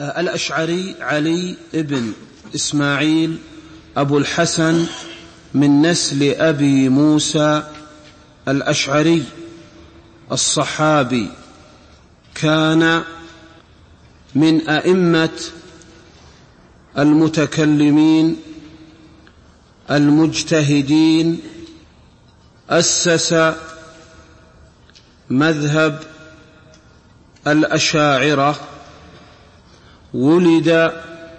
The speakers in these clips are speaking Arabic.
الأشعري علي ابن إسماعيل أبو الحسن من نسل أبي موسى الأشعري الصحابي، كان من أئمة المتكلمين المجتهدين، أسس مذهب الأشاعرة، ولد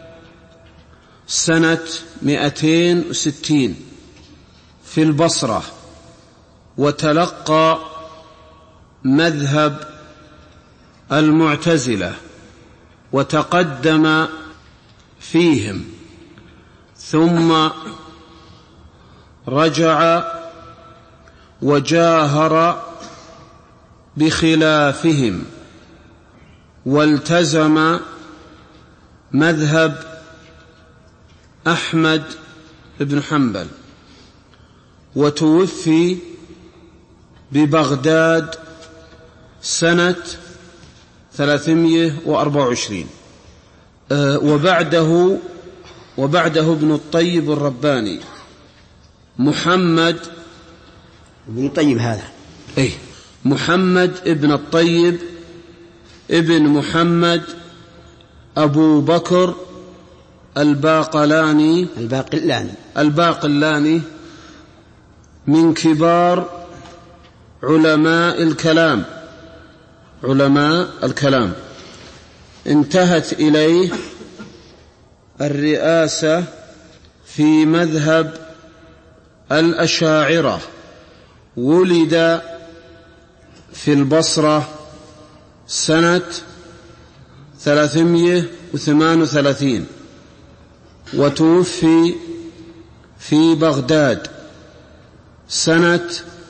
سنة 260 في البصرة، وتلقى مذهب المعتزلة وتقدم فيهم، ثم رجع وجاهر بخلافهم، والتزم مذهب أحمد بن حنبل، وتوفي ببغداد سنة 324. وبعده ابن الطيب الرباني محمد ابن الطيب، هذا محمد ابن الطيب ابن محمد أبو بكر الباقلاني من كبار علماء الكلام، انتهت إليه الرئاسة في مذهب الأشاعرة، ولد في البصرة سنة 338، وتوفي في بغداد سنة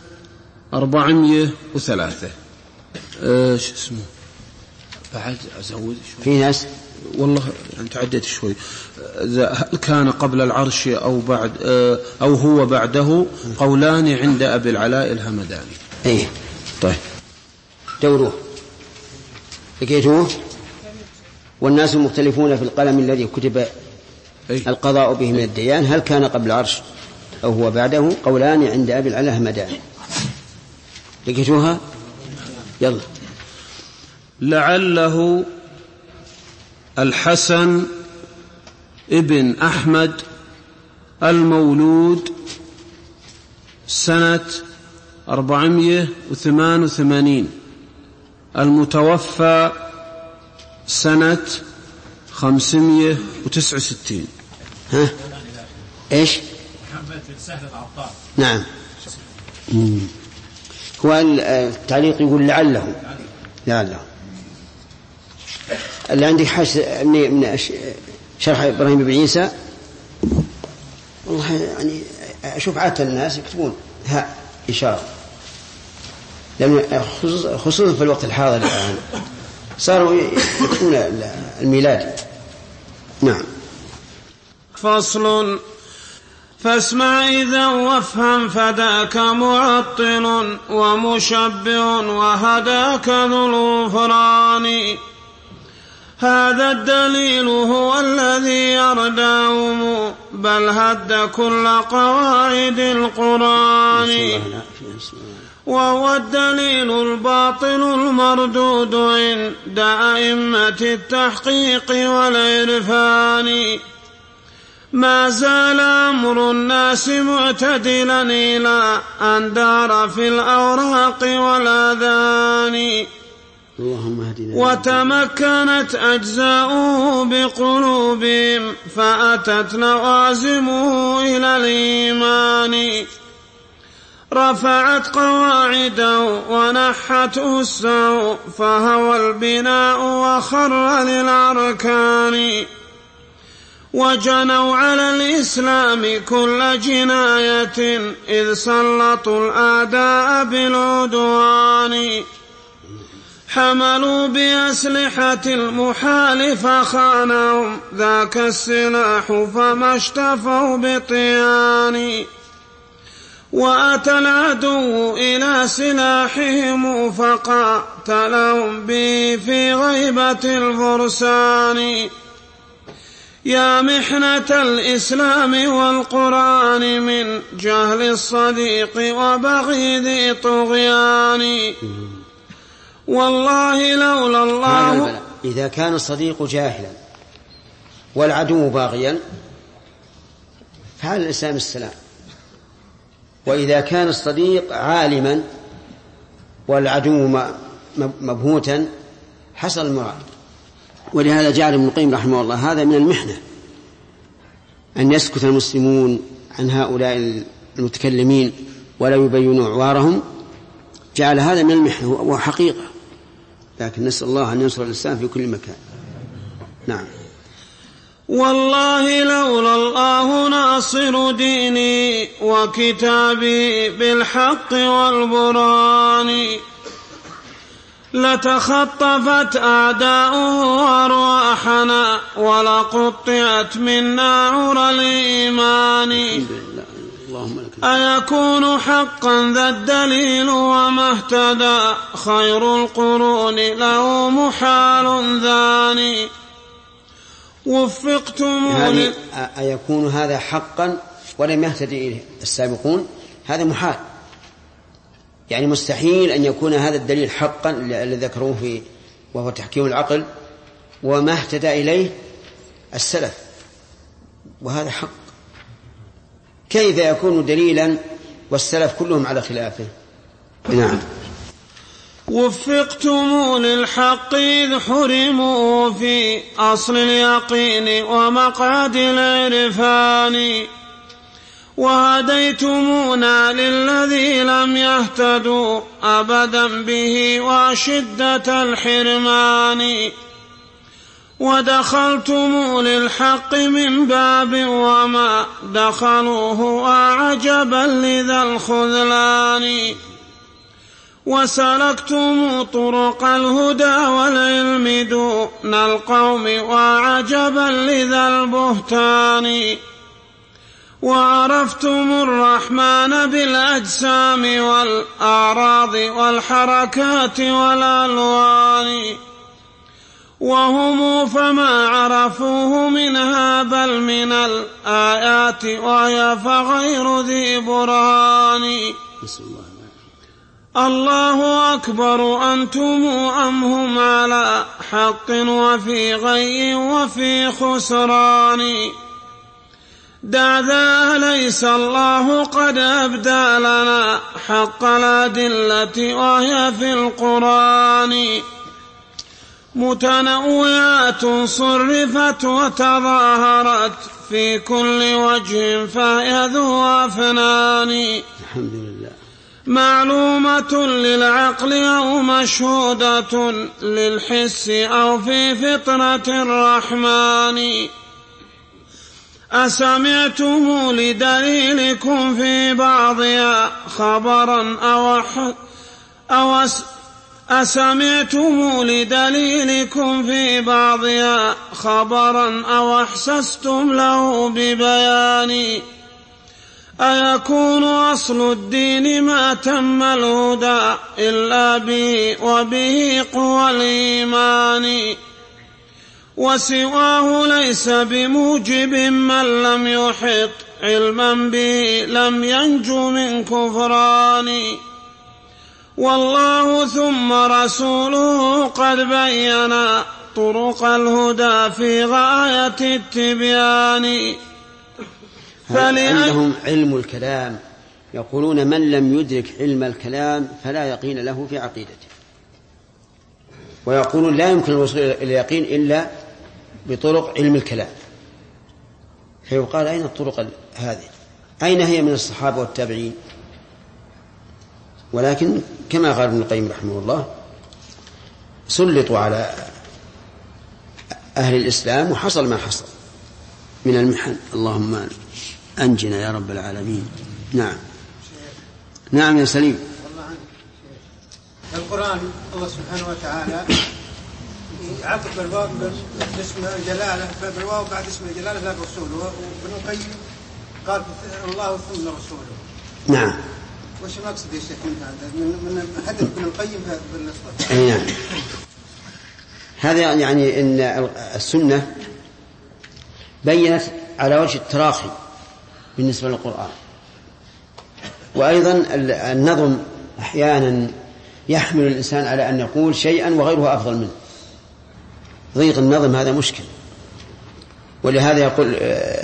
403. شو اسمه بعد أزود شوي؟ في ناس والله يعني تعديت شوي. هل كان قبل العرش أو بعد أو هو بعده؟ قولان عند أبي العلاء الهمداني. طيب دوروه لقيتوه. والناس مختلفون في القلم الذي كتب القضاء به من الديان، هل كان قبل العرش أو هو بعده؟ قولان عند أبي العلاء الهمداني. لقيتوها؟ يلا. لعله الحسن ابن أحمد المولود سنة 488، المتوفى سنة 569. إيش؟ محمد بن سهل العطار. نعم. هو التعليق يقول لعله. اللي عندك حاش من شرح إبراهيم بن عيسى، والله يعني أشوف عادة الناس يكتبون ها إشارة، لأن خصوصا في الوقت الحاضر الآن صاروا يكتبون الميلادي. نعم. فصل. فاسمع إذا وافهم، فداك معطل ومشبع وهداك ذو الغفران. هذا الدليل هو الذي يردعهم، بل هد كل قواعد القرآن، وهو الدليل الباطل المردود عند أئمة التحقيق والعرفان. ما زال أمر الناس معتدلا إلى أن دار في الأوراق والأذان، وتمكنت أجزاؤه بقلوبهم، فأتت لوازمه إلى الإيمان. رفعت قواعده ونحت أسه، فهوى البناء وخر للأركان. وجنوا على الإسلام كل جناية، إذ سلطوا الأعداء بالعدوان. حملوا بأسلحة المحال فخانهم ذاك السلاح، فما اشتفوا بطيان. وأتى العدو إلى سلاحهم فقاتلوا شرعت لهم به في غيبة الفرسان. يا محنة الإسلام والقرآن من جهل الصديق وبغي ذي طغيان. والله لولا الله. إذا كان الصديق جاهلا والعدو باغيا فعلى الإسلام السلام، وإذا كان الصديق عالما والعدو مبهوتا حصل المراد. ولهذا جعل ابن القيم رحمه الله هذا من المحنة، أن يسكت المسلمون عن هؤلاء المتكلمين ولا يبينوا عوارهم، جعل هذا من المحنة وحقيقة، لكن نسأل الله أن ينصر الإسلام في كل مكان. نعم. والله لولا الله ناصر ديني وكتابي بالحق والبرهان لتخطفت أعداؤه أرواحنا ولقطعت منا عرى الإيمان. أيكون حقا ذا الدليل وما اهتدى خير القرون له محال ذاني. وفقتم يعني أيكون هذا حقا ولم يهتدي إليه السابقون، هذا محال، يعني مستحيل أن يكون هذا الدليل حقا الذي ذكروه فيه وهو تحكيم العقل وما اهتدى إليه السلف، وهذا حق. كيف يكون دليلا والسلف كلهم على خلافه؟ نعم. وفقتم للحق إذ حرموا في أصل اليقين ومقعد العرفان وهديتمونا للذي لم يهتدوا أبدا به وشدة الحرمان ودخلتم للحق من باب وما دخلوه أعجبا لذا الخذلان وسلكتم طرق الهدى والعلم دون القوم وعجبا لذا البهتان وعرفتم الرحمن بالأجسام والأعراض والحركات والألوان وهم فما عرفوه منها بل من الآيات وهي فغير ذي برهان. الله أكبر أنتم أم هم على حق وفي غي وفي خسران دع ذا ليس الله قد أبدى لنا حق الأدلة وهي في القرآن متنوعات صرفت وتظاهرت في كل وجه فهي ذو أفنان الحمد لله معلومة للعقل أو مشهودة للحس أو في فطرة الرحمن أسمعتم لدليلكم في بعضها خبرا أسمعتم لدليلكم في بعضها خبرا أو أحسستم له ببيان أيكون أصل الدين ما تم الهدى إلا به وبه قوى الإيمان وسواه ليس بموجب من لم يحط علما به لم ينجو من كفران والله ثم رسوله قد بينا طرق الهدى في غاية التبيان عندهم علم الكلام يقولون من لم يدرك علم الكلام فلا يقين له في عقيدته ويقولون لا يمكن الوصول إلى اليقين إلا بطرق علم الكلام فيقال أين الطرق هذه أين هي من الصحابة والتابعين ولكن كما قال ابن القيم رحمه الله سلطوا على أهل الإسلام وحصل ما حصل من المحن اللهم أنجنا يا رب العالمين. نعم نعم يا سليم. القرآن الله سبحانه وتعالى عقب الواو باسم الجلالة بالواو بعد اسم الجلالة لا الرسول وابن القيم قال الله ثم رسوله. نعم وش المقصد يا شيخ من حدث ابن القيم بالنسبة؟ أي نعم. هذا يعني أن السنة بينت على وجه التراخي بالنسبة للقرآن. وأيضا النظم أحيانا يحمل الإنسان على أن يقول شيئا وغيره أفضل منه. ضيق النظم هذا مشكل. ولهذا يقول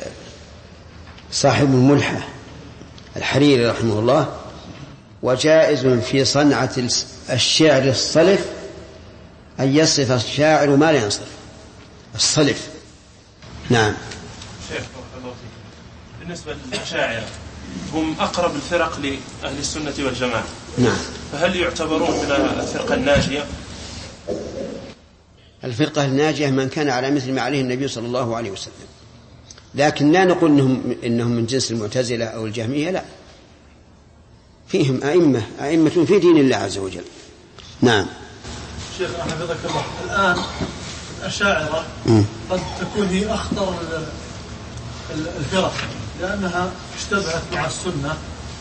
صاحب الملحة الحريري رحمه الله: وجائز في صنعة الشعر الصلف أن يصف الشاعر ما لا ينصف. الصلف. نعم. شيخ الله فيك، بالنسبة للأشاعرة هم أقرب الفرق لأهل السنة والجماعة. نعم. فهل يعتبرون من الفرقة الناجية؟ الفرقة الناجية من كان على مثل ما عليه النبي صلى الله عليه وسلم، لكن لا نقول إنهم من جنس المعتزلة أو الجهمية، لا، فيهم أئمة في دين الله عز وجل. نعم. شيخ حفظك الله، الآن الأشاعرة قد تكون هي أخطر الفرق لأنها اشتبهت مع السنة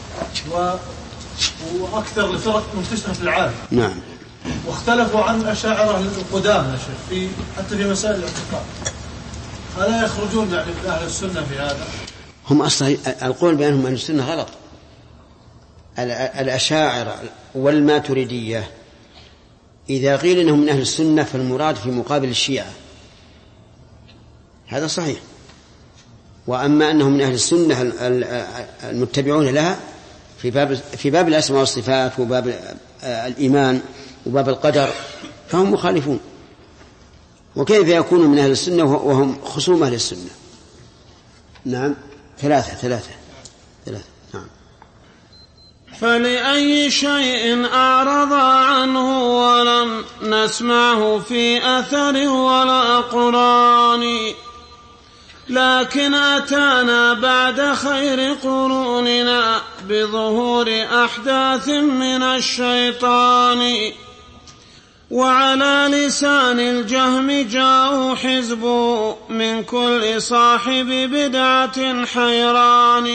وأكثر الفرق منتشرة في العالم. نعم. واختلفوا عن الأشاعرة القدامى يا شيخ حتى في مسائل الاعتقاد. ألا يخرجون يعني من أهل السنة في هذا؟ هم أصلا القول بأنهم أهل السنة غلط. الأشاعرة والماتريدية إذا قيل إنهم من أهل السنة فالمراد في مقابل الشيعة، هذا صحيح. وأما أنهم من أهل السنة المتبعون لها في باب الأسماء والصفات وباب الإيمان وباب القدر فهم مخالفون. وكيف يكونوا من أهل السنة وهم خصوم أهل السنة؟ نعم. ثلاثة. نعم. فلأي شيء أعرض عنه ولم نسمعه في أثر ولا قرآن، لكن أتانا بعد خير قروننا بظهور أحداث من الشيطان، وعلى لسان الجهم جاءوا حزب من كل صاحب بدعة حيران،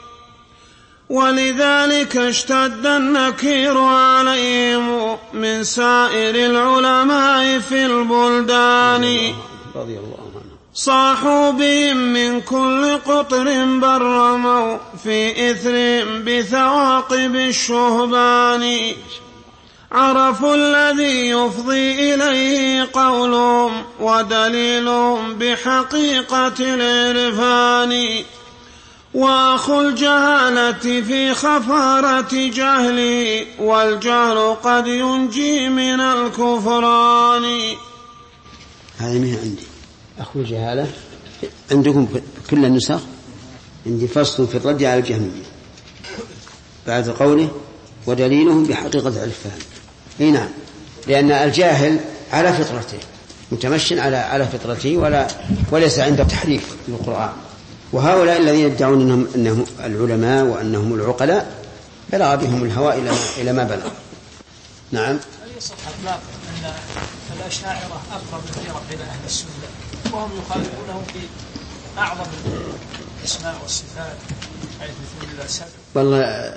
ولذلك اشتد النكير عليهم من سائر العلماء في البلدان، رضي الله عنه. صاحوا بهم من كل قطر برموا في إثرهم بثواقب الشهبان، عرفوا الذي يفضي إليه قولهم ودليلهم بحقيقة العرفان، وأخو الجهالة في خفارة جهله، والجهل قد ينجي من الكفران. هذا ما عندي. أخو الجهالة عندكم كل النسخ؟ عندي فصل في الرد على الجهمية بعد قوله ودليلهم بحقيقة العرفان. اي نعم، لأن الجاهل على فطرته متمشن على فطرته وليس عنده تحريف للقرآن. وهؤلاء الذين يدعون أنهم العلماء وأنهم العقلاء بلغ بهم الهوى إلى ما بلغ. نعم. هل يصح إطلاق أن الأشاعرة أقرب الفرق إلى أهل السنة وهم يخالفونهم في أعظم الأسماء والصفات حيث مثل الأسد؟ والله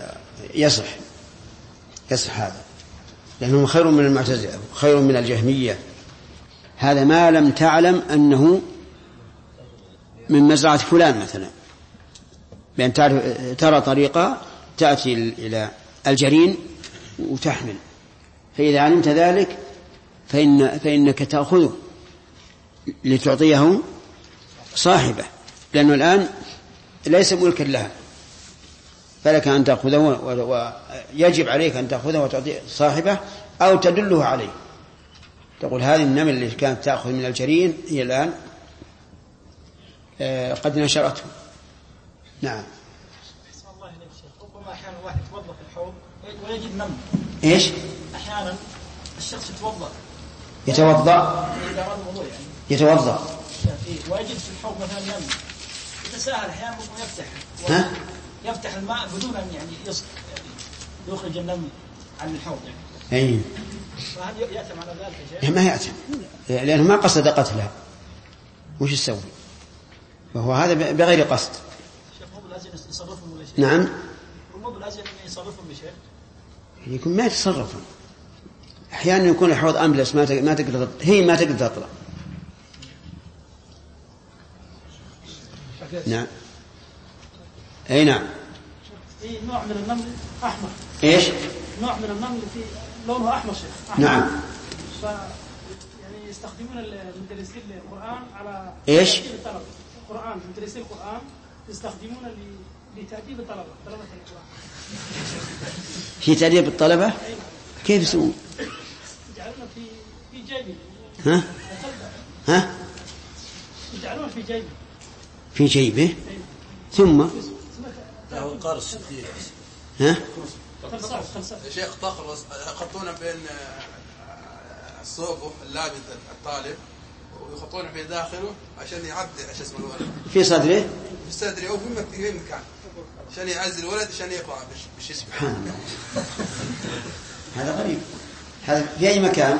يصح هذا، لأنهم خير من المعتزلة خير من الجهمية. هذا ما لم تعلم أنه من مزرعة فلان مثلا، بأن ترى طريقة تأتي إلى الجرين وتحمل، فإذا علمت ذلك فإنك تأخذه لتعطيه صاحبه، لأنه الآن ليس ملكا لها، فلك أن تأخذه ويجب عليك أن تأخذه وتعطيه صاحبه أو تدله عليه. تقول هذه النمل اللي كانت تأخذ من الجرين هي الآن قد نشرته. نعم. بسم الله إليك شيخ، ربما أحيانا الواحد يتوضأ في الحوض ويجد نمل. إيش؟ أحيانا الشخص يتوضأ ويجد في الحوض مثلا نمل، يتساهل أحيانا يفتح الماء بدون أن يعني يخرج النمل عن الحوض يعني. أي. فهل يأتم على ذلك يا شيخ؟ ما يأتم، لأنه ما قصد قتلها، وش يسوي؟ فهو هذا بغير قصد. شيخ مو بلازم يصرفهم ولا شيء. نعم. مو بلازم يصرفهم تصرفهم بشيء؟ يكون ما يتصرفون. أحيانا يكون الحوض أملس ما تقدر، هي ما تقدر تطلع. نعم. أي نعم. في نوع من النمل أحمر. إيش؟ نوع من النمل في لونه أحمر شيخ. أحمر. نعم. يعني يستخدمون المدرسين للقرآن على إيش؟ القرآن، مدرسين القرآن يستخدمون لتأديب طلبة القرآن. في تأديب الطلبة؟ كيف يسوون؟ يجعلون في جيبه. ها؟ ها؟ يجعلون في جيبه. في جيبه؟ ثم؟ قرص. ها؟ يا شيخ تخلص يحطونه بين الصوب اللابس الطالب ويحطونه في داخله عشان يعدي ايش اسمه الولد في صدره؟ في صدره او في مكان عشان يعزل الولد عشان يقرا بش سبحان الله. هذا غريب. هذا في اي مكان؟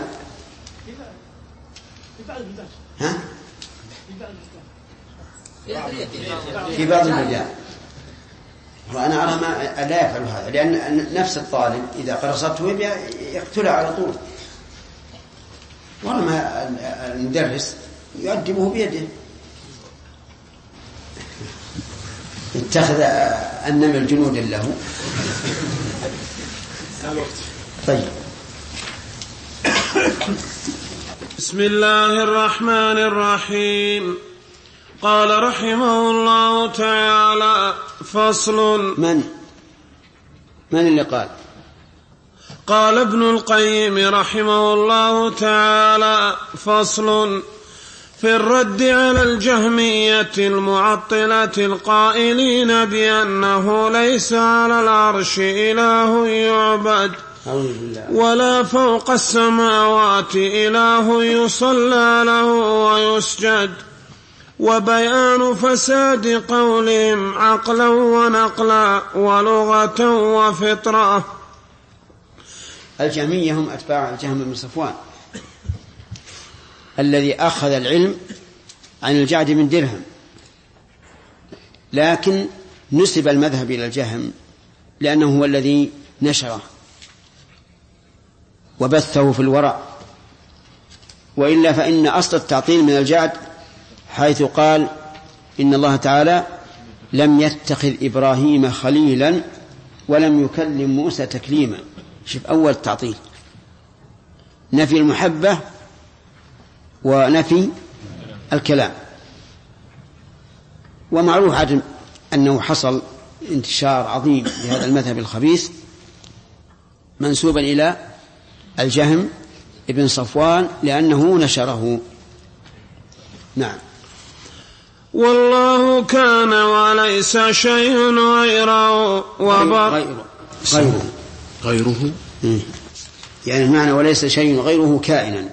في بعض البلدان. ها؟ في بعض البلدان. في بعض البلدان. وأنا أرى ما لا يفعل هذا، لأن نفس الطالب إذا قرصته يقتلها على طول. ورما المدرس يؤدبه بيده. اتخذ النمل جنودا له. طيب. بسم الله الرحمن الرحيم. قال رحمه الله تعالى: فصل. من اللي قال؟ قال ابن القيم رحمه الله تعالى: فصل في الرد على الجهمية المعطلة القائلين بأنه ليس على العرش إله يعبد ولا فوق السماوات إله يصلى له ويسجد، وبيان فساد قولهم عقلا ونقلا ولغة وفطرة. الجهمية هم أتباع الجهم بن صفوان الذي أخذ العلم عن الجعد بن درهم، لكن نسب المذهب إلى الجهم لأنه هو الذي نشره وبثه في الورع، وإلا فإن أصل التعطيل من الجعد حيث قال إن الله تعالى لم يتخذ إبراهيم خليلا ولم يكلم موسى تكليما. شوف أول التعطيل، نفي المحبة ونفي الكلام. ومعروف أنه حصل انتشار عظيم لهذا المذهب الخبيث منسوبا إلى الجهم ابن صفوان لأنه نشره. نعم. والله كان وليس شيء غيره غيره يعني المعنى وليس شيء غيره كائنا.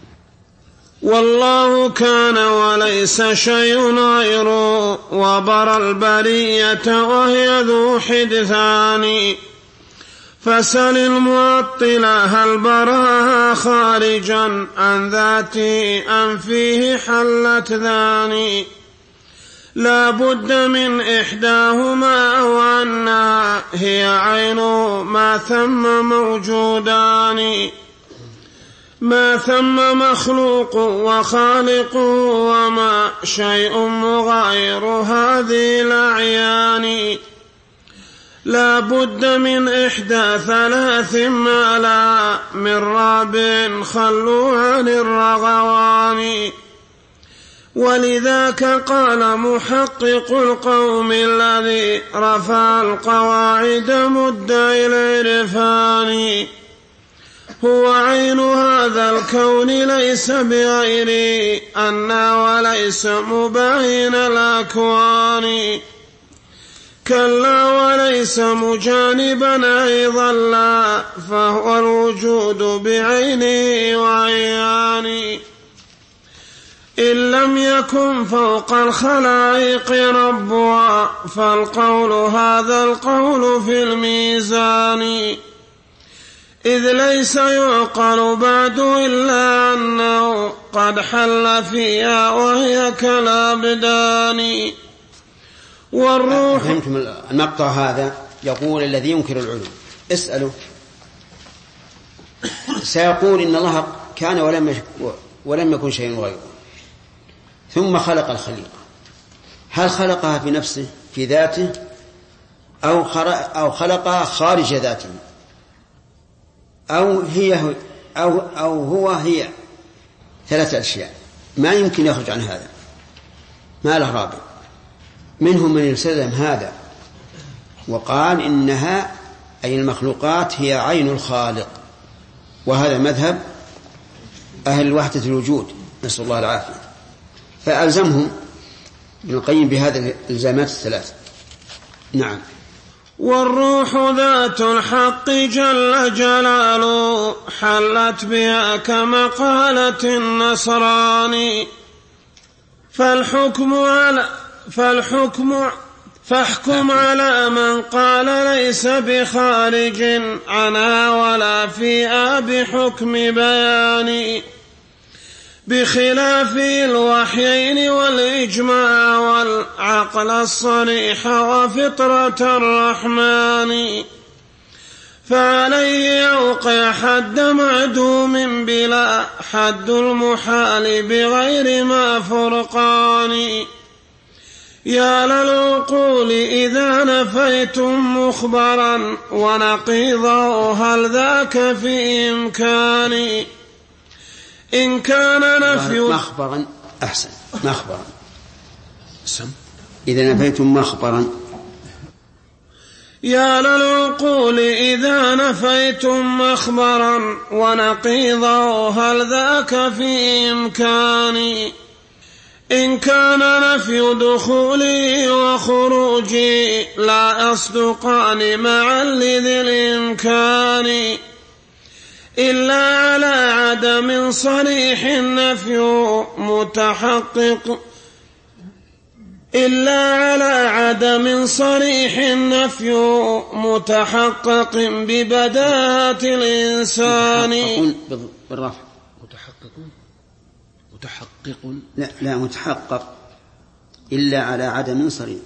والله كان وليس شيء غيره وبرى البرية وهي ذو حدثان، فسل المعطلة هل براها خارجا عن ذاته أم فيه حلت ذاني، لا بد من إحداهما أو أنها هي عين ما ثم موجودان، ما ثم مخلوق وخالق وما شيء مغاير هذه الأعيان، لا بد من إحدى ثلاث ما لا من رابع خلوا عن الرغوان، ولذاك قال محقق القوم الذي رفع القواعد مدعي العرفان، هو عين هذا الكون ليس بغير أنا وليس مباين الأكوان، كلا وليس مجانبا أيضا لا فهو الوجود بعينه وعيانه، إن لم يكن فوق الخلائق ربها فالقول هذا القول في الميزان، إذ ليس يعقل بعد إلا أنه قد حل فيها وهي كالأبدان والروح. فهمتم المقطع هذا؟ يقول الذي ينكر العلو اسأله سيقول إن الله كان ولم يكن شيء غيره ثم خلق الخليقة. هل خلقها في نفسه في ذاته أو خلقها خارج ذاته أو هي 3 أشياء ما يمكن يخرج عن هذا، ما له رابع. منهم من يلتزم هذا وقال إنها أي المخلوقات هي عين الخالق، وهذا مذهب أهل وحدة الوجود نسأل الله العافية. فألزمهم ابن القيم بهذه الإلزامات 3. نعم. والروح ذات الحق جل جلاله حلت بها كمقالة النصراني فاحكم على من قال ليس بخارج عنها ولا فيها بحكم بياني بخلاف الوحيين والإجماع والعقل الصريح وفطرة الرحمن فعليه يوقع حد معدوم بلا حد المحال بغير ما فرقان. يا للعقول إذا نفيتم مخبرا ونقيضه هل ذاك في إمكاني إن كان نفي مخبرا أحسن مخبرا إذا نفيتم مخبرا. يا للعقول إذا نفيتم مخبرا ونقيضه هل ذاك في إمكاني إن كان نفي دخولي وخروجي لا يصدقان معا لذي الإمكان إلا على عدم صريح النفي متحقق ببداهة الإنسان. بالرفع متحقق لا متحقق إلا على عدم صريح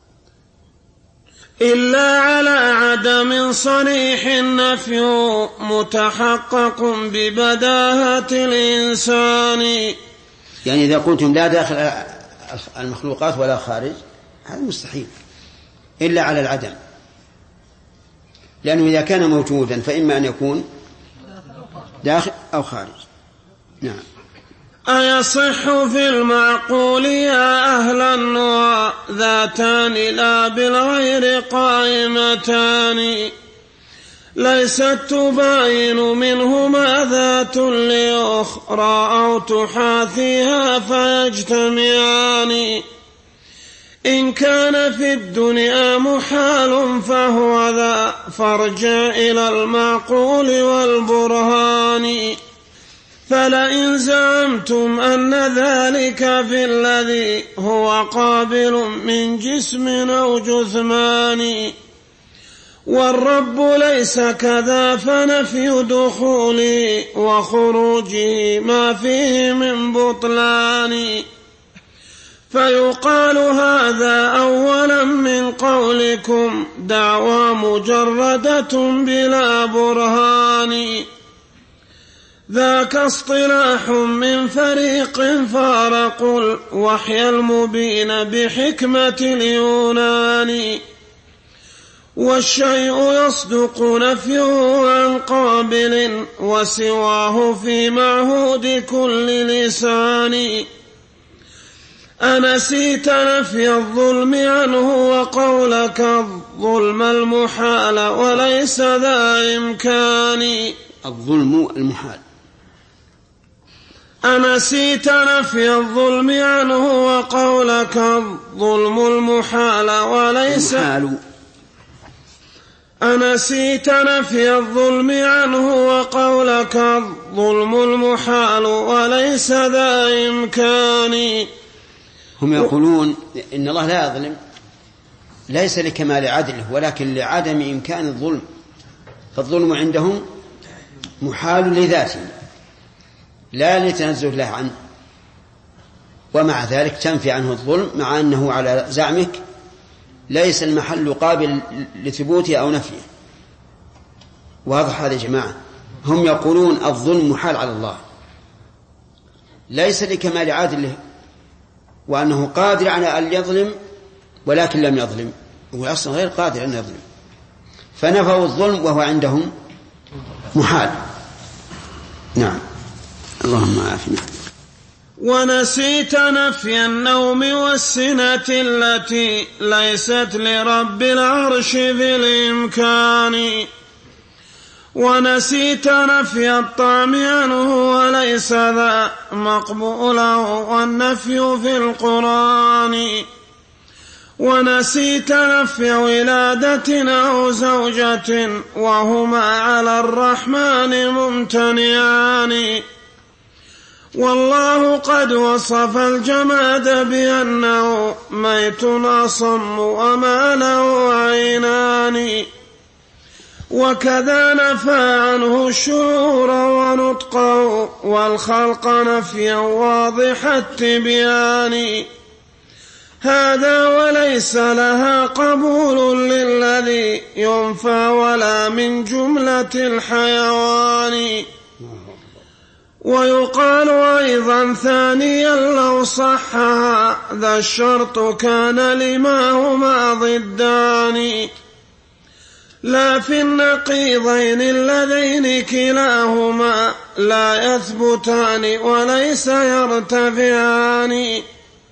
النفي متحقق ببداهة الإنسان. يعني إذا قلتم لا داخل المخلوقات ولا خارج هذا مستحيل إلا على العدم، لأنه إذا كان موجودا فإما أن يكون داخل أو خارج. نعم. أيصح في المعقول يا أهل النوى ذاتان لا بالغير قائمتان ليست تباين منهما ذات لأخرى أو تحاثيها فيجتمعان إن كان في الدنيا محال فهو ذا فارجع إلى المعقول والبرهان فلئن زعمتم أن ذلك في الذي هو قابل من جسم أو جثمان والرب ليس كذا فنفي دخولي وخروجي ما فيه من بطلان فيقال هذا أولا من قولكم دعوى مجردة بلا برهان ذاك اصطلاح من فريق فارقوا الوحي المبين بحكمة اليونان والشيء يصدق نفيه عن قابل وسواه في معهود كل لسان أنسيت نفي الظلم عنه وقولك الظلم المحال وليس ذا إمكان الظلم المحال. أنسيت نفي الظلم عنه وقولك الظلم المحال وليس أنسيت نفي الظلم عنه وقولك الظلم المحال وليس ذا إمكان. هم يقولون إن الله لا يظلم ليس لكمال عدله ولكن لعدم إمكان الظلم، فالظلم عندهم محال لذاته لا لتنزه له عنه، ومع ذلك تنفي عنه الظلم مع أنه على زعمك ليس المحل قابل لثبوته أو نفيه. واضح هذا يا جماعة؟ هم يقولون الظلم محال على الله، ليس لكمال عادله وأنه قادر على أن يظلم ولكن لم يظلم، هو أصلا غير قادر أن يظلم، فنفوا الظلم وهو عندهم محال. نعم. اللهم عافنا. ونسيت نفي النوم والسنة التي ليست لرب العرش في الإمكان، ونسيت نفي الطعم عنه وليس ذا مقبولا والنفي في القرآن، ونسيت نفي ولادة أو زوجة وهما على الرحمن ممتنعان، والله قد وصف الجماد بأنه ميت أصم وما له عينان، وكذا نفى عنه الشعور ونطقه والخلق نفيا واضح التبيان، هذا وليس لها قبول للذي ينفى ولا من جملة الحيوان. ويقال أيضا ثانيا لو صح هذا الشرط كان لما هما ضدان، لا في النقيضين اللذين كلاهما لا يثبتان وليس يرتفعان.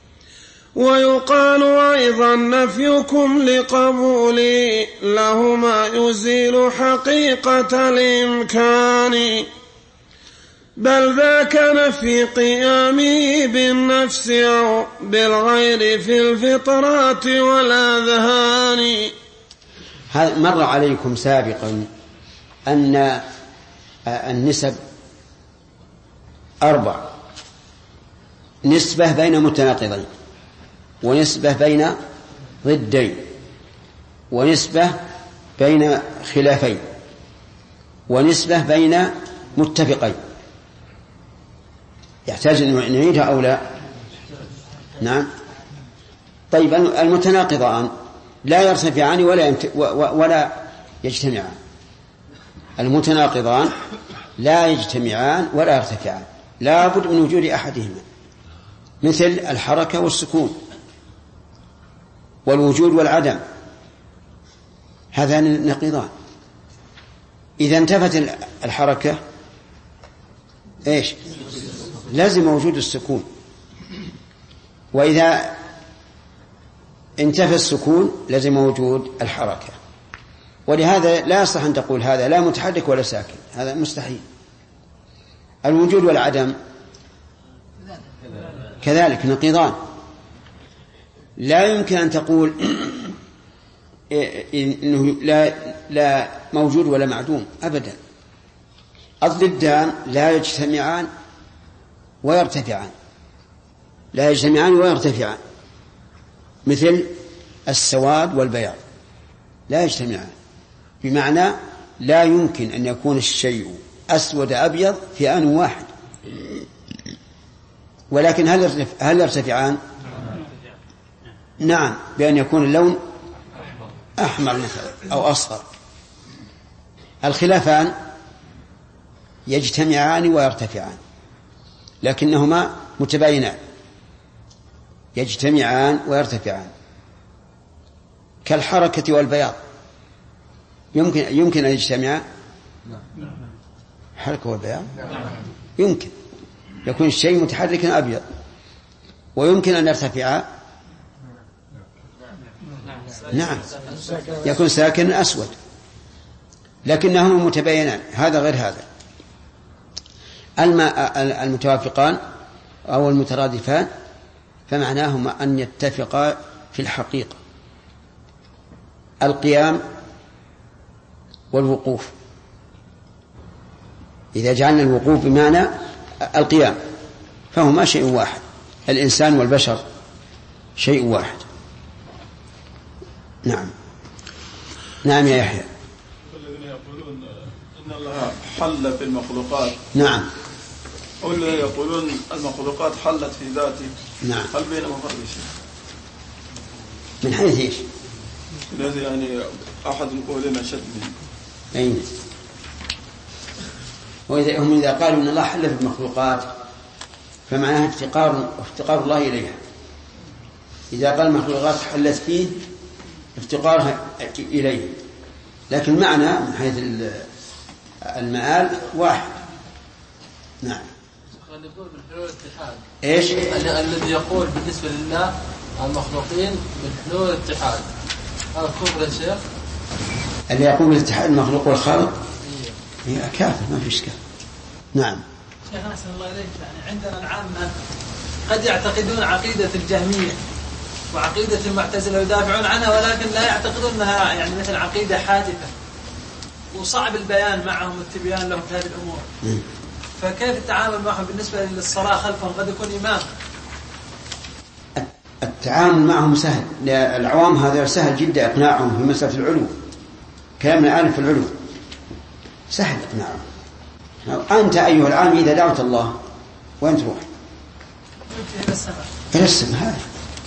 ويقال أيضا نفيكم لقبولي لهما يزيل حقيقة الإمكان، بل ذاك نفي قيامه بالنفس أو بالغير في الفطرات والأذهان. مر عليكم سابقا أن النسب 4: نسبة بين متناقضين، ونسبة بين ضدين، ونسبة بين خلافين، ونسبة بين متفقين. يحتاج أن نعيدها أو لا؟ نعم. طيب، المتناقضان لا يرتفعان ولا يجتمعان. المتناقضان لا يجتمعان ولا يرتفعان، لا بد من وجود أحدهما، مثل الحركة والسكون والوجود والعدم، هذان نقيضان. إذا انتفت الحركة إيش؟ لازم وجود السكون، وإذا انتفى السكون لازم وجود الحركة. ولهذا لا يصح أن تقول هذا لا متحرك ولا ساكن، هذا مستحيل. الوجود والعدم كذلك نقيضان، لا يمكن أن تقول إنه لا موجود ولا معدوم أبدا. الضدان لا يجتمعان ويرتفعان، لا يجتمعان ويرتفعان، مثل السواد والبياض لا يجتمعان، بمعنى لا يمكن أن يكون الشيء أسود أبيض في آن واحد. ولكن هل يرتفعان؟ نعم، بأن يكون اللون أحمر مثلا أو أصفر. الخلافان يجتمعان ويرتفعان، لكنهما متباينان، يجتمعان ويرتفعان، كالحركة والبياض. يمكن أن يجتمعا؟ حركة والبياض يمكن يكون الشيء متحركا أبيض، ويمكن أن يرتفعا، نعم، يكون ساكن أسود، لكنهما متباينان، هذا غير هذا. المتوافقان أو المترادفان فمعناهما أن يتفقا في الحقيقة. القيام والوقوف، إذا جعلنا الوقوف بمعنى القيام فهما شيء واحد، الإنسان والبشر شيء واحد. نعم. نعم يا يحيى. الذين يقولون إن الله حل في المخلوقات، نعم، والذين يقولون المخلوقات حلت في ذاته، نعم، هل بينهم فرق شيء؟ من حيث إيش؟ الذي يعني أحد قولنا شد منه. أين؟ هم إذا قالوا إن الله حل في المخلوقات فمعناها افتقار الله إليها. إذا قال المخلوقات حلت فيه افتقارها إليه، لكن معنى من حيث المآل واحد. نعم. يقول بالحلول الاتحاد. إيش؟ الذي يقول بالنسبة لله المخلوقين بالحلول الاتحاد هذا كفر يا شيخ؟ اللي يقول بالاتحاد المخلوق والخالق هي كافر، ما في إشكال. نعم. شيخ أحسن الله إليك، يعني عندنا العامة قد يعتقدون عقيدة الجهمية وعقيدة المعتزلة ويدافعون عنها، ولكن لا يعتقدون أنها يعني مثل عقيدة حادثة وصعب البيان معهم والتبيان لهم في هذه الأمور. فكيف التعامل معهم بالنسبة للصلاة خلفهم؟ قد يكون إمام. التعامل معهم سهل، العوام هذا سهل جدا إقناعهم في مسألة العلو. كلام العالم في العلو سهل إقناعهم. أنت أيها العالم إذا دعوت الله وين تروح؟ إلى السماء. هذا.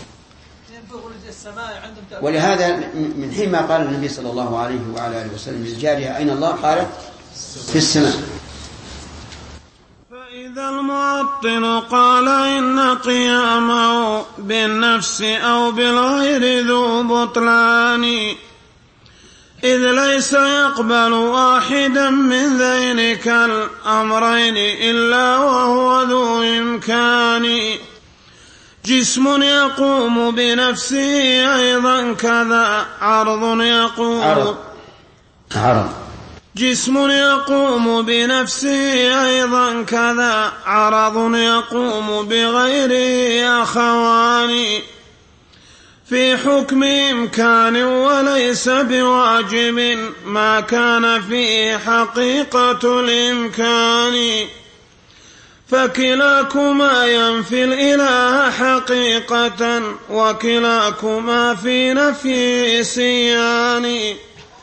ولهذا من حين ما قال النبي صلى الله عليه وعلى آله وسلم للجارية أين الله؟ قالت في السماء. فإذا المعطل قال إن قيامه بالنفس أو بالغير ذو بطلان، إذ ليس يقبل واحدا من ذينك الأمرين إلا وهو ذو إمكان. جسم يقوم بنفسه أيضا كذا عرض يقوم جسم يقوم بنفسه أيضا كذا عرض يقوم بغيره أخوان، في حكم إمكان وليس بواجب ما كان فيه حقيقة الإمكان، فكلاكما ينفي الإله حقيقة وكلاكما في نفي سيان.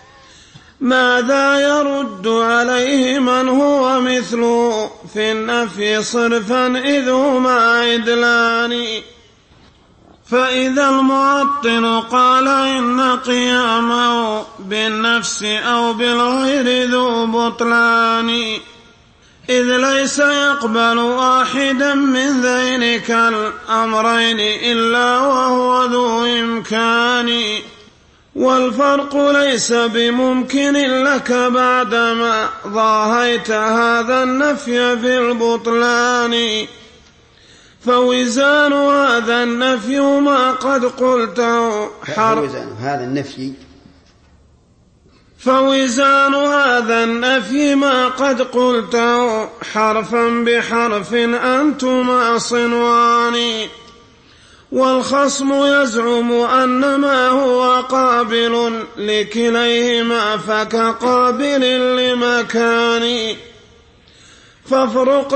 ماذا يرد عليه من هو مثله في النفي صرفا إذ هما عدلان؟ فإذا المعطل قال إن قيامه بالنفس أو بالغير ذو بطلان، إذ ليس يقبل واحدا من ذينك الأمرين إلا وهو ذو إمكان، والفرق ليس بممكن لك بعدما ضاهيت هذا النفي في البطلان، فوزان هذا النفي ما قد قلته فوزان هذا النفي ما قد قلته حرفا بحرف أنتما صنوان، والخصم يزعم أن ما هو قابل لكليهما فكقابل لمكان، فافرق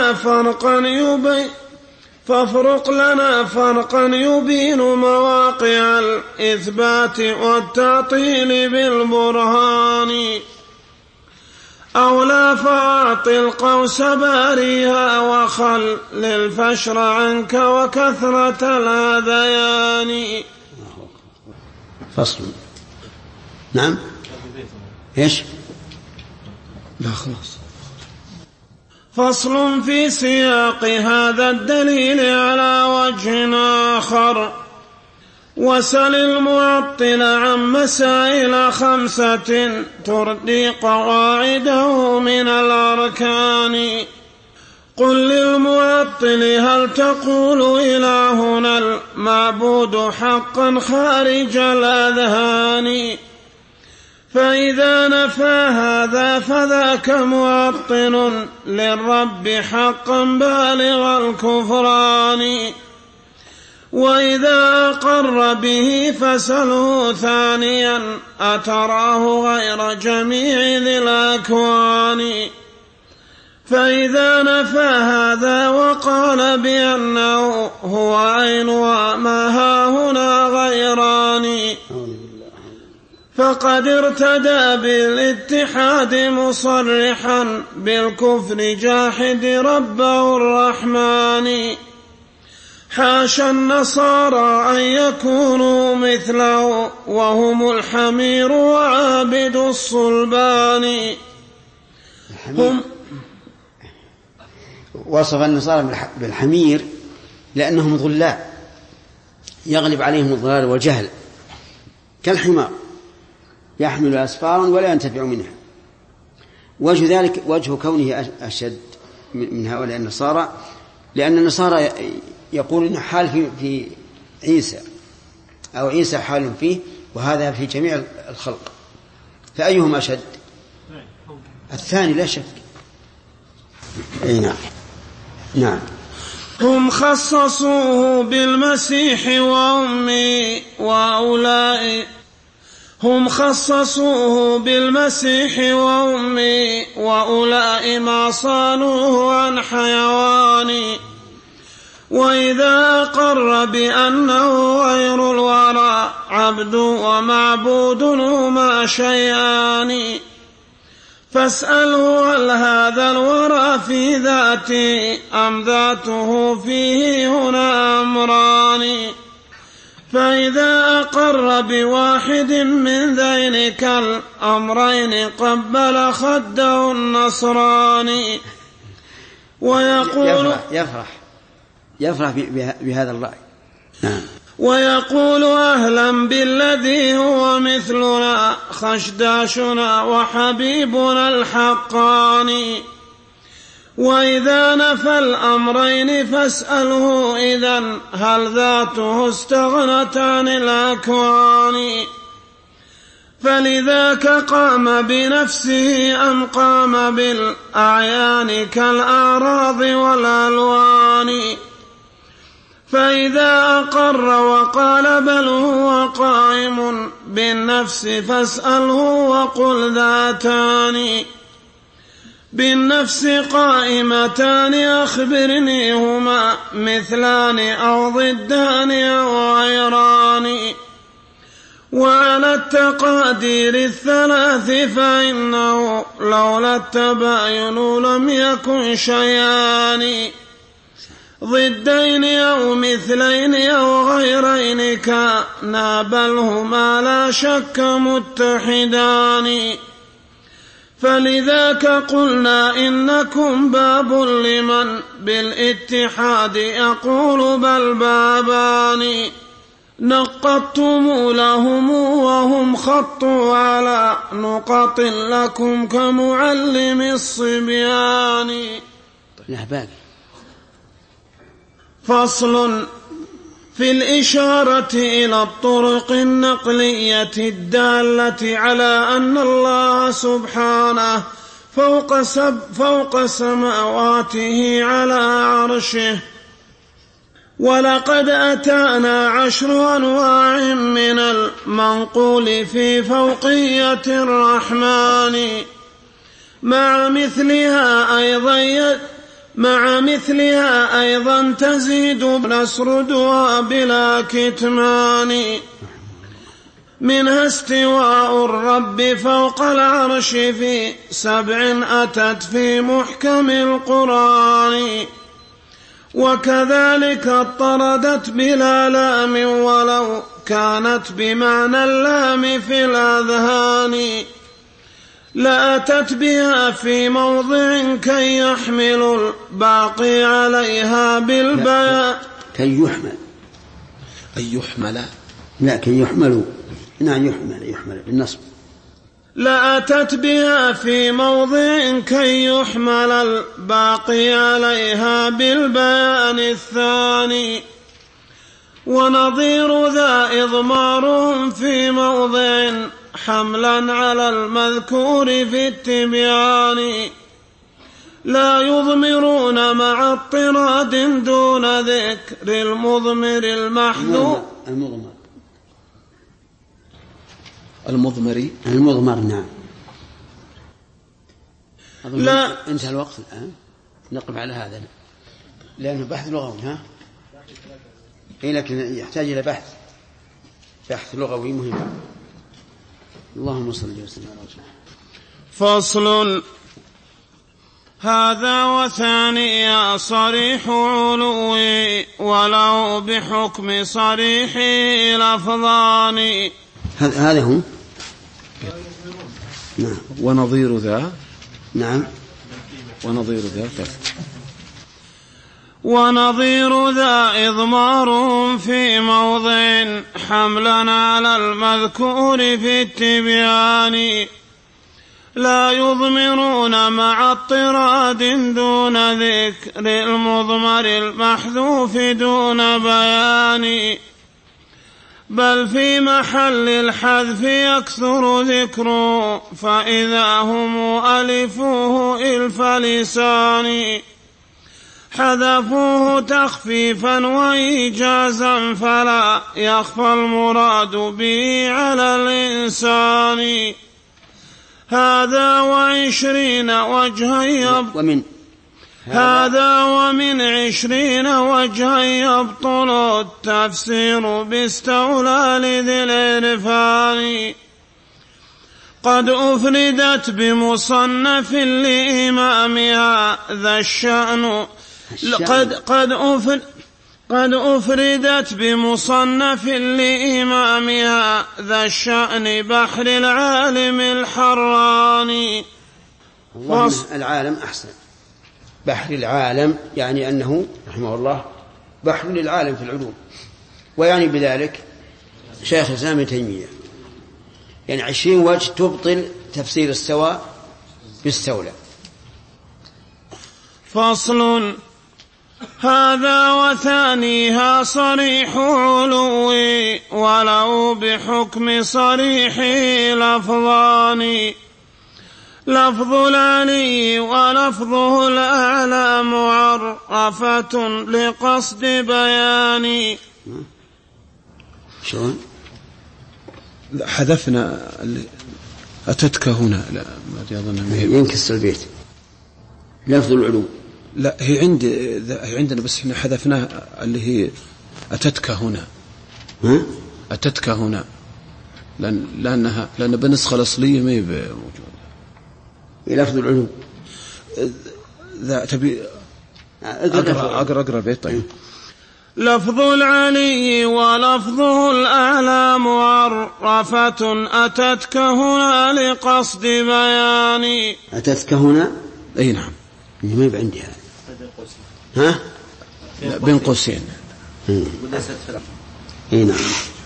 لنا فرقا يبين مواقع الإثبات والتعطيل بالبرهان، أو لا فأعط القوس باريها وخل للفشر عنك وكثرة الهذيان. فصل. نعم. إيش؟ لا خلاص. فصل في سياق هذا الدليل على وجه آخر. وسل المعطل عن مسائل 5 تردي قواعده من الأركان. قل للمعطل هل تقول إلهنا المعبود حقا خارج الأذهان؟ فإذا نفى هذا فذاك معطل للرب حقا بالغ الكفران، وإذا أقر به فسله ثانيا أتراه غير جميع ذي الأكوان. فإذا نفى هذا وقال بأنه هو عينها ما هاهنا غيران، فقد ارتدى بالاتحاد مصرحا بالكفر جاحد ربه الرحمن، حاشا النصارى أن يكونوا مثله وهم الحمير وعابد الصلبان. هم وصف النصارى بالحمير لأنهم ضلال يغلب عليهم الضلال والجهل كالحمار يحمل أسفارا ولا ينتفع منها. وجه ذلك وجه كونه أشد من هؤلاء النصارى لأن النصارى يقول إنه حال في عيسى أو عيسى حال فيه وهذا في جميع الخلق، فأيهم أشد؟ الثاني لا شك. نعم. هم خصصوه بالمسيح وأمي وأولئك هم خصصوه بالمسيح وأمي وأولئك ما صانوه عن حيوان. وإذا أقر بأنه غير الورى عبد ومعبود هما شيئان فاسأله هل هذا الورى في ذاته أم ذاته فيه هنا أمران. فإذا أقر بواحد من ذينك الأمرين قبل خده النصراني. ويقول يفرح بهذا الرأي. نعم. ويقول أهلا بالذي هو مثلنا خشداشنا وحبيبنا الحقاني. وإذا نفى الأمرين فاسأله إذن هل ذاته استغنت عن الأكوان. فلذاك قام بنفسه أم قام بالأعيان كالأعراض والألوان. فإذا أقر وقال بل هو قائم بالنفس فاسأله وقل ذاتان بالنفس قائمتان أخبرني هما مثلان أو ضدان أو غيران. وعلى التقادير الثلاث فإنه لولا التباين لم يكن شيئان ضدين أو مثلين أو غيرين كانا بل هما لا شك متحدان. فلذاك قلنا إنكم باب لمن بالاتحاد يقول بل بابان. نقضتم لهم وهم خطوا على نقط لكم كمعلم الصبيان. فصل في الإشارة إلى الطرق النقلية الدالة على أن الله سبحانه فوق سماواته على عرشه. ولقد أتانا 10 أنواع من المنقول في فوقية الرحمن مع مثلها أيضا تزيد نسردها بلا كتمان. منها استواء الرب فوق العرش في 7 أتت في محكم القرآن. وكذلك اضطردت بلا لام ولو كانت بمعنى اللام في الأذهان. لأتت بها في موضع كي يحمل الباقي عليها بالبيان كي يحمل بالنصب. لأتت بها في موضع كي يحمل الباقي عليها بالبيان الثاني. ونظير ذا إضمارهم في موضع حملا على المذكور في التبيان. لا يضمرون مع اضطراد دون ذكر المضمر المحذوف المضمر. نعم. لا انتهى الوقت الآن، نقف على هذا لأنه بحث لغوي. لكن يحتاج إلى بحث لغوي مهم. اللهم صل وسلم على رسول الله. فصل هذا وثانيا صريح علوي ولو بحكم صريح لفظان. هذا هو. نعم. ونظير ذا. نعم. ونظير ذا. ونظير ذا إضمار في موضع حملا على المذكور في التبيان، لا يضمرون مع اضطراد دون ذكر المضمر المحذوف دون بيان، بل في محل الحذف يكثر ذكره فإذا هم ألفوه إلف لسان، حذفوه تخفيفا وإيجازا فلا يخفى المراد به على الإنسان. هذا وعشرين وجها ومن 20 وجها يبطل التفسير باستولى لذي العرفان، قد أفردت بمصنف لإمامها ذا الشأن، قد أفردت بمصنف لإمامها ذا الشأن بحر العالم الحراني. العالم أحسن، بحر العالم يعني أنه رحمه الله بحر للعالم في العلوم، ويعني بذلك شيخ الإسلام ابن تيمية، يعني 20 وجه تبطل تفسير استوى باستولى. فصل. هذا وثانيها صريح علوي ولو بحكم صريح لفظان، لفظ العلي ولفظه الأعلى معرفة لقصد بيان. شلون؟ حذفنا أتتك هنا، لا ما أظن ينكسر البيت لفظ العلو. لا هي عندنا بس احنا حذفناها اللي هي أتتك هنا. أتتك هنا لأن بالنسخة الأصلية ما هي موجودة. لفظ العلو ذا تبي أقرأ بيت. طيب. لفظ العلي ولفظه الأعلى معرفة أتتك هنا لقصد بيان. أتتك هنا؟ أي نعم. ما يبقى عندي هذا. ها؟ بين قوسين. اي نعم.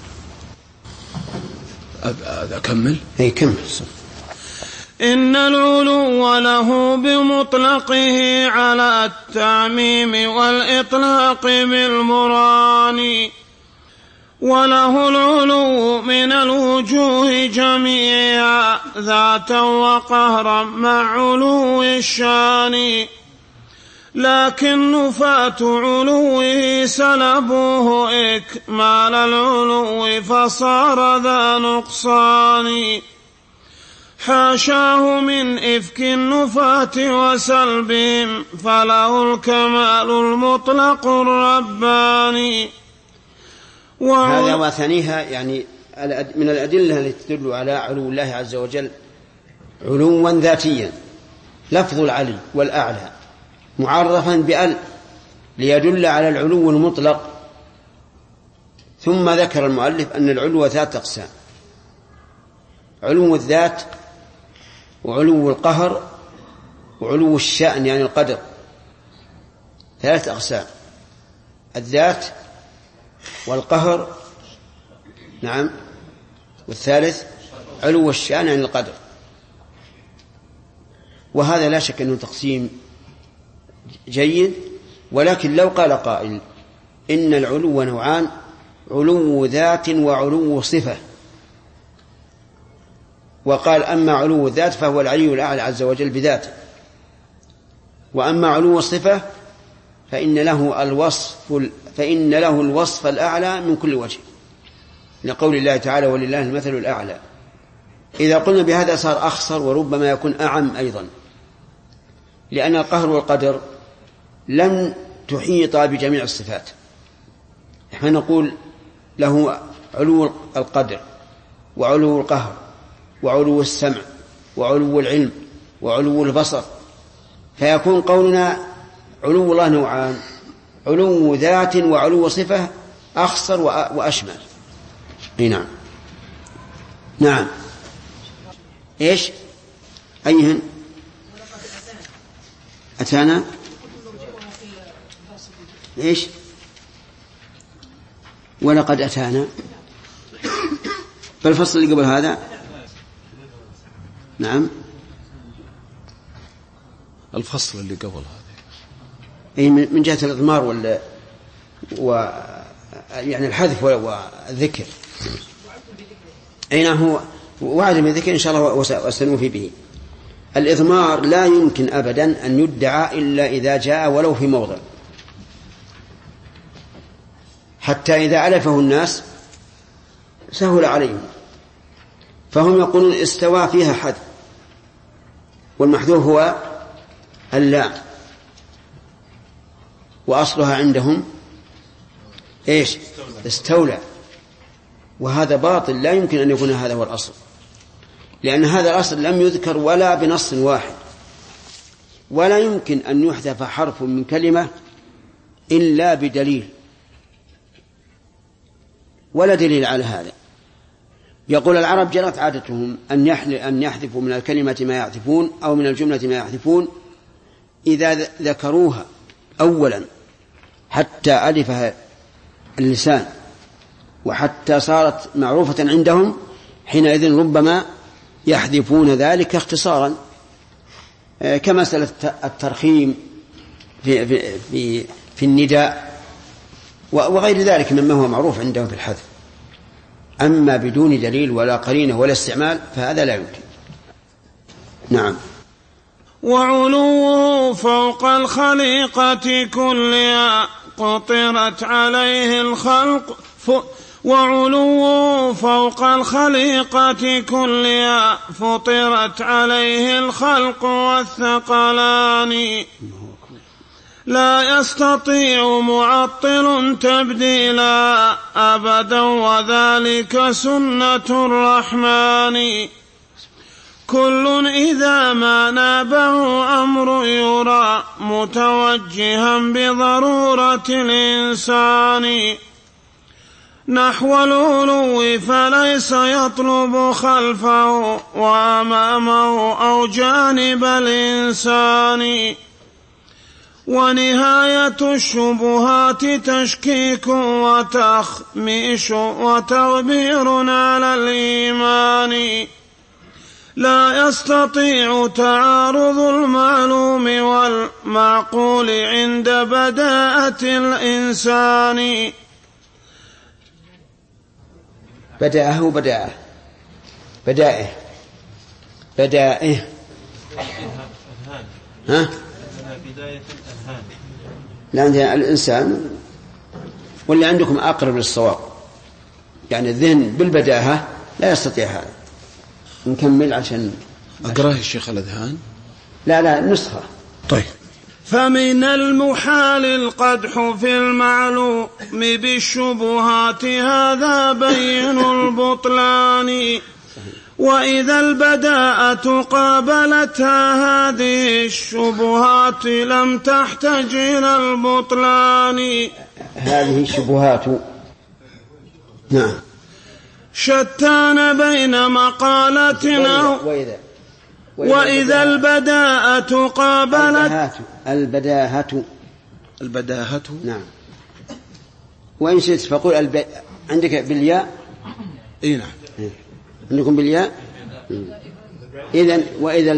أكمل؟ اي كمل. إن العلو له بمطلقه على التعميم والإطلاق بالمران، وله العلو من الوجوه جميعا ذاتا وقهرا مع علو الشان، لكن نفاة علوه سلبوه إكمال العلو فصار ذا نقصان، حاشاه من إفك النفاة وسلبهم فله الكمال المطلق الرباني. هذا وثانيها يعني من الأدلة التي تدل على علو الله عز وجل علوا ذاتيا، لفظ العلي والأعلى معرفا بأل ليدل على العلو المطلق. ثم ذكر المؤلف أن العلو 3 أقسام: علو الذات، وعلو القهر، وعلو الشأن يعني القدر. 3 أقسام: الذات والقهر، نعم، والثالث علو الشأن يعني القدر. وهذا لا شك أنه تقسيم جيد، ولكن لو قال قائل إن العلو نوعان: علو ذات وعلو صفة، وقال أما علو الذات فهو العلي الأعلى عز وجل بذاته، وأما علو الصفة فإن له الوصف الأعلى من كل وجه، لقول الله تعالى: ولله المثل الأعلى. إذا قلنا بهذا صار أخصر، وربما يكون أعم أيضا، لأن القهر والقدر لم تحيط بجميع الصفات. نحن نقول له علو القدر وعلو القهر وعلو السمع وعلو العلم وعلو البصر، فيكون قولنا علو الله نوعان: علو ذات وعلو صفة أخصر وأشمل. نعم. نعم. إيش أيهن؟ أتانا إيش؟ ولقد أتانا بالفصل اللي قبل هذا. نعم، الفصل اللي قبل هذا أي من جهة الإضمار يعني الحذف والذكر. أين هو وعد بالذكر إن شاء الله وسنوفي به. الإضمار لا يمكن أبدا أن يدعى إلا إذا جاء ولو في موضع، حتى إذا ألفه الناس سهل عليهم، فهم يقولون استوى فيها حذف، والمحذوف هو اللام، وأصلها عندهم إيش؟ استولى. وهذا باطل، لا يمكن أن يكون هذا هو الأصل، لأن هذا الأصل لم يذكر ولا بنص واحد، ولا يمكن أن يحذف حرف من كلمة إلا بدليل، ولا دليل على هذا. يقول العرب جرت عادتهم أن يحذفوا من الكلمة ما يحذفون أو من الجملة ما يحذفون إذا ذكروها أولا حتى ألفها اللسان وحتى صارت معروفة عندهم، حينئذ ربما يحذفون ذلك اختصارا، كمسألة الترخيم في النداء وغير ذلك مما هو معروف عندهم في الحذف. أما بدون دليل ولا قرينة ولا استعمال فهذا لا يمكن. نعم. وعلوه فوق الخليقة كلها قطرت عليه الخلق وعلوه فوق الخليقة كلها فطرت عليه الخلق والثقلان، لا يستطيع معطل تبديلا أبدا وذلك سنة الرحمن. كل إذا ما نابه أمر يرى متوجها بضرورة الإنسان، نحو العلو فليس يطلب خلفه وأمامه أو جانب الإنسان، ونهاية الشبهات تشكيك وتخميش وتغبير على الإيمان، لا يستطيع تعارض المعلوم والمعقول عند بداءة الإنسان. بدائه ها؟ لا الإنسان واللي عندكم أقرب للصواب، يعني الذهن بالبداهة لا يستطيع هذا. نكمل عشان أقرأه الشيخ الأذهان. لا نسخة. طيب. فمن المحال القدح في المعلوم بالشبهات هذا بين البطلان، وإذا البداءة قابلتها هذه الشبهات لم تحتج إلى البطلان. هذه الشبهات نعم شتان بين مقالتنا وإذا البداءة قابلت البداهة نعم. وإن شئت فقول عندك بالياء. إيه نعم عندكم بالياء. إذن وإذا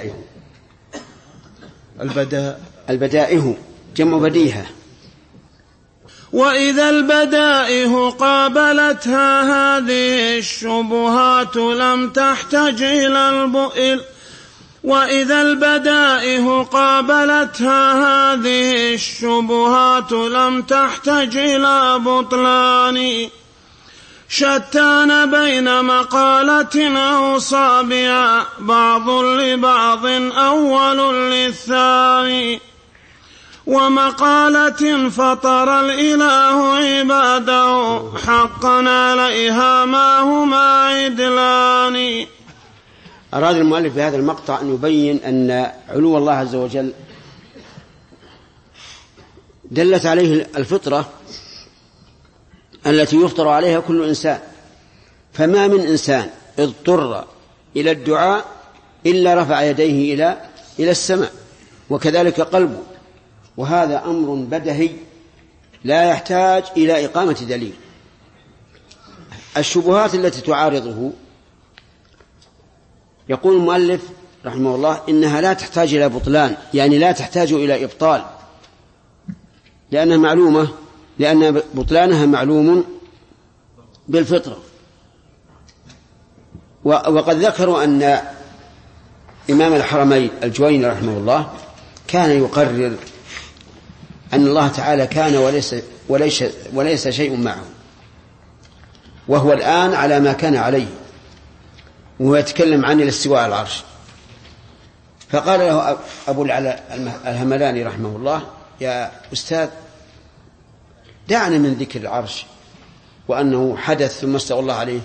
البدائه جمع بديهة. وإذا البدائه قابلتها هذه الشبهات لم تحتج إلى وإذا البدائه قابلتها هذه الشبهات لم تحتج إلى بطلان، شتان بين مقالة أو صابعة بعض لبعض أول للثاني، ومقالة فطر الإله عباده حقا عليها ما هما عدلان. أراد المؤلف بهذا المقطع أن يبين أن علو الله عز وجل دلت عليه الفطرة التي يفطر عليها كل إنسان، فما من إنسان اضطر إلى الدعاء إلا رفع يديه إلى السماء، وكذلك قلبه، وهذا أمر بدهي لا يحتاج إلى إقامة دليل. الشبهات التي تعارضه يقول المؤلف رحمه الله إنها لا تحتاج إلى بطلان، يعني لا تحتاج إلى إبطال، لأنها معلومة، لأن بطلانها معلوم بالفطرة. وقد ذكروا أن إمام الحرمين الجويني رحمه الله كان يقرر أن الله تعالى كان وليس شيء معه، وهو الآن على ما كان عليه، وهو يتكلم عن الاستواء على العرش. فقال له أبو العلاء الهملاني رحمه الله: يا أستاذ، دعنا من ذكر العرش وأنه حدث ثم استوى الله عليه،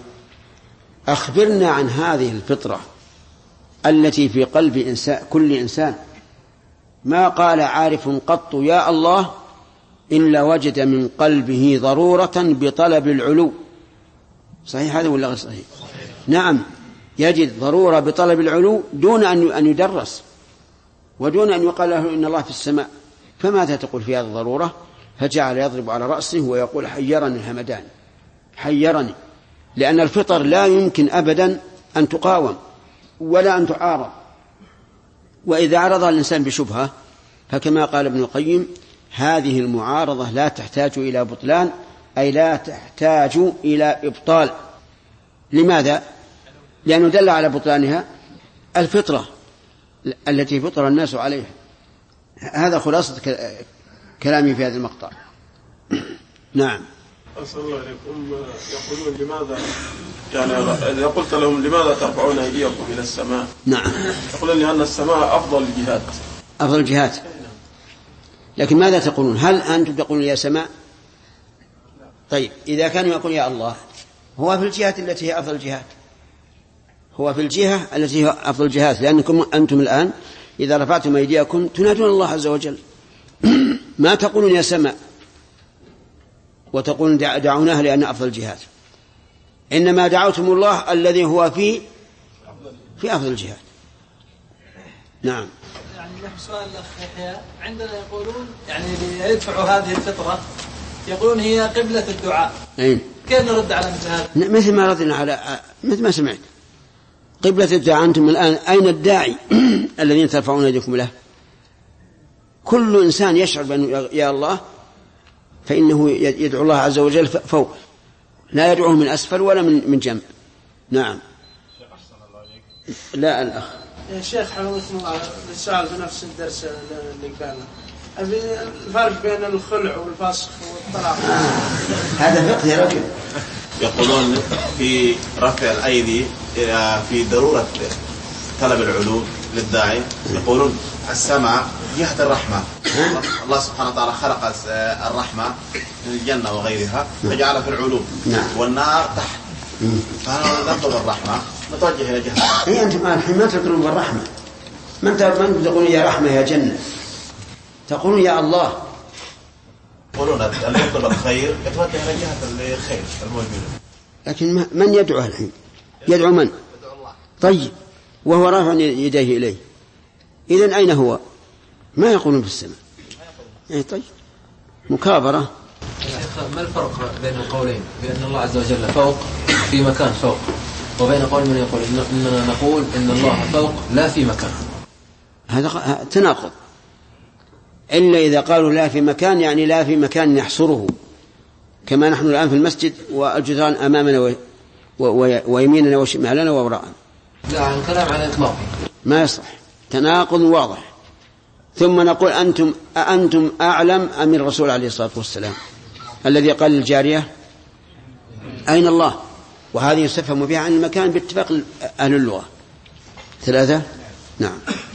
أخبرنا عن هذه الفطرة التي في قلب كل إنسان. ما قال عارف قط يا الله إلا وجد من قلبه ضرورة بطلب العلو. صحيح هذا ولا غير صحيح؟ نعم، يجد ضرورة بطلب العلو دون أن يدرس ودون أن يقال له إن الله في السماء. فماذا تقول في هذه الضرورة؟ فجعل يضرب على رأسه ويقول: حيرني الهمدان، حيرني. لأن الفطر لا يمكن أبدا أن تقاوم ولا أن تعارض، وإذا عرض الإنسان بشبهة فكما قال ابن القيم: هذه المعارضة لا تحتاج إلى بطلان، أي لا تحتاج إلى إبطال. لماذا؟ لأنه دل على بطلانها الفطرة التي فطر الناس عليها. هذا خلاصة كلامي في هذا المقطع. نعم. أسأل الله عليكم. يقولون لماذا، يعني إذا قلت لهم لماذا ترفعون أيديكم إلى السماء؟ نعم. يقولون لأن السماء أفضل الجهات. أفضل الجهات. لكن ماذا تقولون؟ هل أنتم تقولون يا سماء؟ طيب، إذا كانوا يقولون يا الله، هو في الجهات التي هي أفضل الجهات، هو في الجهة التي هي أفضل الجهات، لأنكم أنتم الآن إذا رفعتم أيديكم تنادون الله عز وجل. ما تقولون يا سماء وتقولون دعوناها لأن أفضل الجهات، إنما دعوتم الله الذي هو في أفضل الجهات. نعم. يعني نفس سؤال الأخ يحيى، عندنا يقولون يعني ليدفعوا هذه الفطرة يقولون هي قبلة الدعاء. كيف نرد على مثل هذا؟ مثل ما ردنا على مثل ما سمعت. قبلة الدعاء، أنتم الآن أين الداعي الذين ترفعون يدكم له؟ كل إنسان يشعر بأنه يا الله فإنه يدعو الله عز وجل فوق، لا يدعوه من أسفل ولا من جنب. نعم. لا الأخ يا شيخ، حاولتنا السؤال بنفس الدرس اللي قالنا، الفرق بين الخلع والفسخ والطلاق. هذا فقه يا رجل. يقولون في رفع الأيدي في ضرورة طلب العلو للداعي، يقولون السماء جهة الرحمة، الله سبحانه وتعالى خلق الرحمة من الجنة وغيرها فجعل في العلو، والنار تحت، فأنا نطلب الرحمة نتوجه إلى جهة. أي أنتم الحين ما تطلبون الرحمة، من تقولون يا رحمة يا جنة، تقولون يا الله. يقولون اللي يطلب الخير يتوجه إلى جهة الخير الموجودة. لكن من يدعو الحين؟ يدعو من؟ طيب، وهو رافع يديه إليه، إذن أين هو؟ ما يقولون في السماء. طيب، مكابرة. ما الفرق بين القولين بأن الله عز وجل فوق في مكان فوق، وبين قول من يقول إننا نقول إن الله فوق لا في مكان؟ هذا تناقض. إلا إذا قالوا لا في مكان، يعني لا في مكان يحصره، كما نحن الآن في المسجد والجدران أمامنا ويميننا وشمالنا ووراءنا. لا، الكلام على إطلاق ما يصح، تناقض واضح. ثم نقول أنتم أعلم أم الرسول عليه الصلاة والسلام الذي قال للجارية أين الله؟ وهذه يستفهم بها عن المكان باتفاق أهل اللغة. 3. نعم.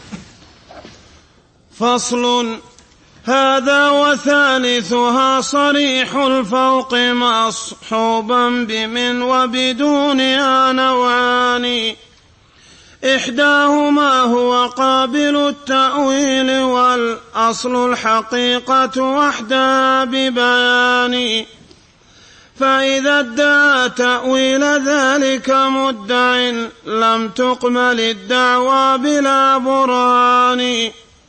فصل. هذا وثالثها صريح الفوق مصحوبا بمن وبدونها نوعان. إحداهما هو قابل التأويل والأصل الحقيقة وحدها ببيان. فإذا ادعى تأويل ذلك مدع لم تقبل الدعوى بلا برهان.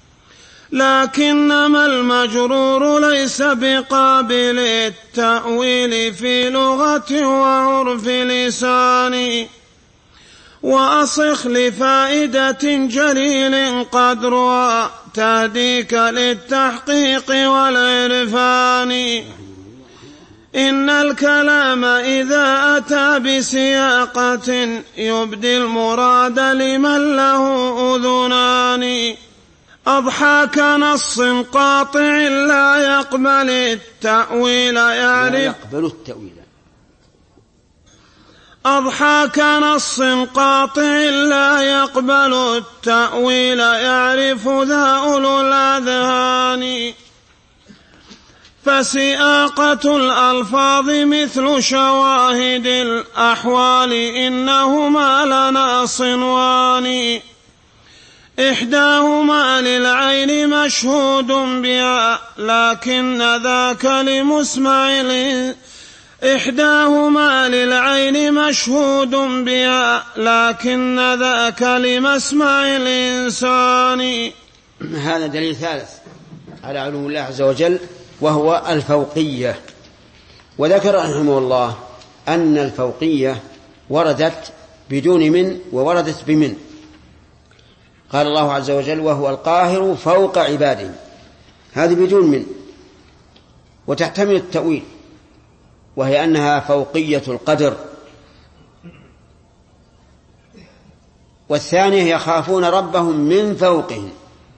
لكنما المجرور ليس بقابل التأويل في لغة وعرف لسان. وأصخ لفائدة جليل قدرها تهديك للتحقيق والعرفان. إن الكلام إذا أتى بسياقة يبدي المراد لمن له أذنان. أضحى كنص قاطع لا يقبل التأويل أضحى كنص قاطع لا يقبل التأويل يعرف ذا أولو الأذهان. فسياقة الألفاظ مثل شواهد الأحوال إنهما لنا صنوان. إحداهما للعين مشهود بها لكن ذاك لمسمع إحداهما للعين مشهود بها لكن ذاك لمسمع الإنسان. هذا دليل ثالث على علو الله عز وجل وهو الفوقية. وذكر رحمه الله أن الفوقية وردت بدون من ووردت بمن. قال الله عز وجل وهو القاهر فوق عباده، هذه بدون من، وتحتمل التأويل، وهي أنها فوقية القدر. والثانية يخافون ربهم من فوقهم،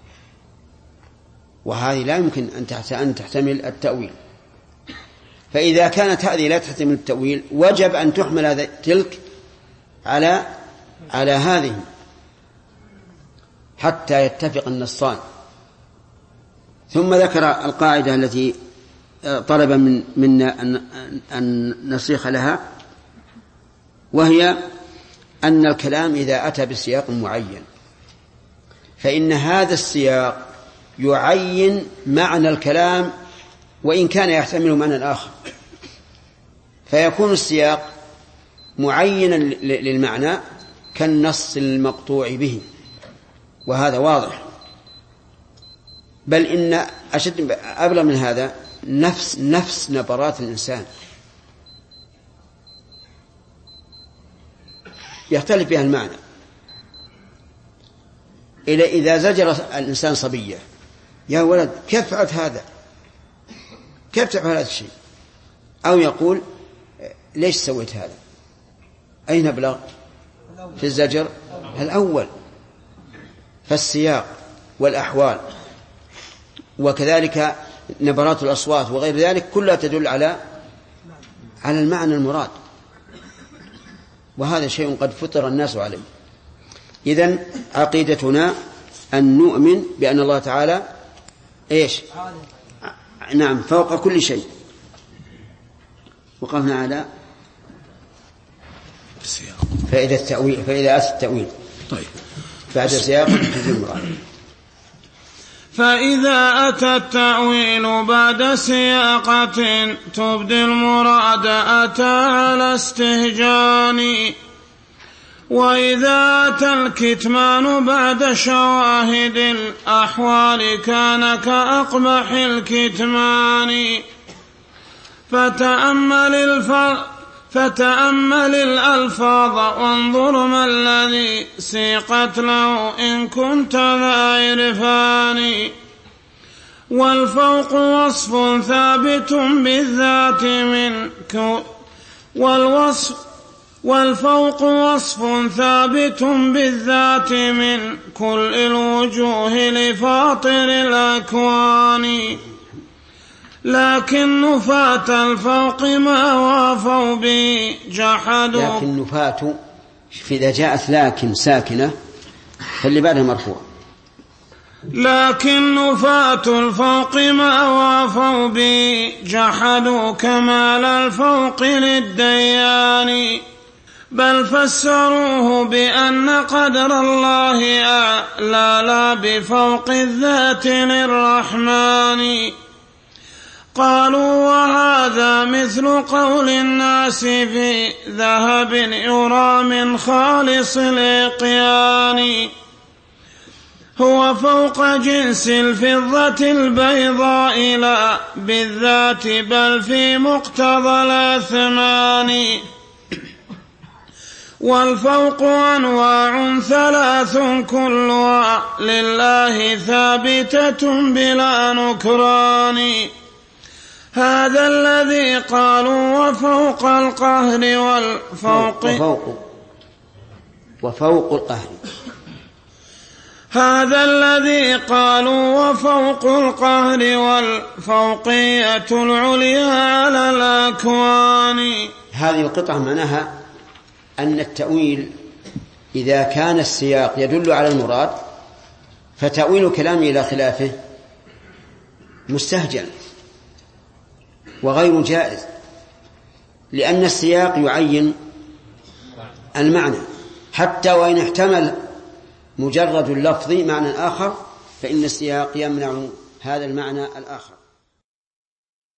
وهذه لا يمكن أن تحتمل التأويل. فإذا كانت هذه لا تحتمل التأويل وجب أن تحمل تلك على هذه حتى يتفق النصان. ثم ذكر القاعدة التي طلب منا أن نصيغ لها، وهي أن الكلام إذا أتى بسياق معين فإن هذا السياق يعين معنى الكلام وإن كان يحتمل معنى آخر، فيكون السياق معينا للمعنى كالنص المقطوع به، وهذا واضح. بل إن أشد أبلغ من هذا نفس نبرات الإنسان يختلف بها المعنى. إذا زجر الإنسان صبية يا ولد كيف فعلت هذا، كيف تفعل هذا الشيء، أو يقول ليش سويت هذا، أين أبلغ في الزجر الأول. فالسياق والأحوال وكذلك نبرات الأصوات وغير ذلك كلها تدل على المعنى المراد، وهذا شيء قد فطر الناس عليه. إذن عقيدتنا أن نؤمن بأن الله تعالى إيش؟ نعم فوق كل شيء. وقفنا على فإذا أتى التأويل طيب بعد سياق تجي المراد. فإذا أتى التأويل بعد سياقة تبدي المراد أتى على استهجان. وإذا أتى الكتمان بعد شواهد الأحوال كان كأقبح الكتمان. فتأمل الألفاظ وانظر ما الذي سيقت له إن كنت ذا عرفان. والفوق وصف ثابت بالذات والفوق وصف ثابت بالذات من كل الوجوه لفاطر الأكوان. لكن نفاة الفوق ما وافوا به جحدوا. لكن نفاة إذا جاءت لكن ساكنة فاللي بعدها مرفوع. لكن نفاة الفوق ما وافوا به جحدوا كمال الفوق للديان. بل فسروه بأن قدر الله أعلى لا بفوق الذات للرحمن. قالوا وهذا مثل قول الناس في ذهب يرى من خالص الإقيان، هو فوق جنس الفضة البيضاء لا بالذات بل في مقتضى الأثمان. والفوق أنواع ثلاث كلها لله ثابتة بلا نكران. هذا الذي قالوا وفوق القهر وفوق القهر. هذا الذي قالوا وفوق القهر والفوقية العليا على الأكوان. هذه القطعة معناها أن التأويل إذا كان السياق يدل على المراد فتأويل كلامه إلى خلافه مستهجن وغير جائز، لأن السياق يعين المعنى، حتى وإن احتمل مجرد اللفظ معنى آخر فإن السياق يمنع هذا المعنى الآخر.